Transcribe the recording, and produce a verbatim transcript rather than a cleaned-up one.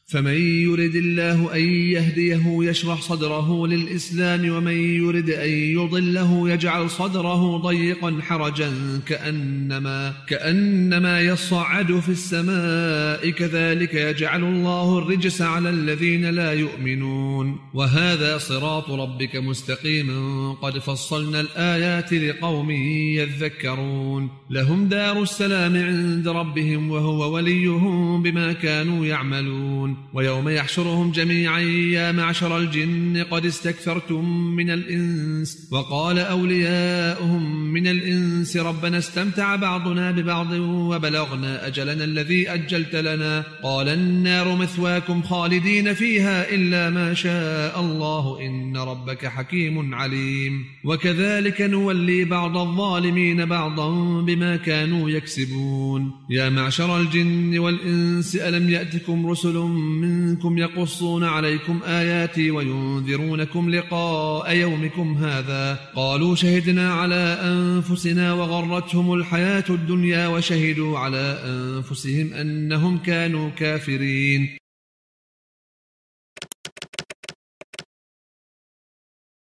فمن يرد الله أن يهديه يشرح صدره للإسلام ومن يرد أن يضله يجعل صدره ضيقا حرجا كأنما, كأنما يصعد في السماء كذلك يجعل الله الرجس على الذين لا يؤمنون وهذا صراط ربك مستقيما قد فصلنا الآيات لقوم يذكرون لهم دار السلام عند ربهم وهو وليهم بما كانوا يعملون ويوم يحشرهم جميعا يا معشر الجن قد استكثرتم من الإنس وقال أولياؤهم من الإنس ربنا استمتع بعضنا ببعض وبلغنا أجلنا الذي أجلت لنا قال النار مثواكم خالدين فيها إلا ما شاء الله إن ربك حكيم عليم وكذلك نولي بعض الظالمين بعضا بما كانوا يكسبون يا معشر الجن والإنس ألم يأتكم رسل منكم يقصون عليكم آياتي وينذرونكم لقاء يومكم هذا قالوا شهدنا على أنفسنا وغرتهم الحياة الدنيا وشهدوا على أنفسهم أنهم كانوا كافرين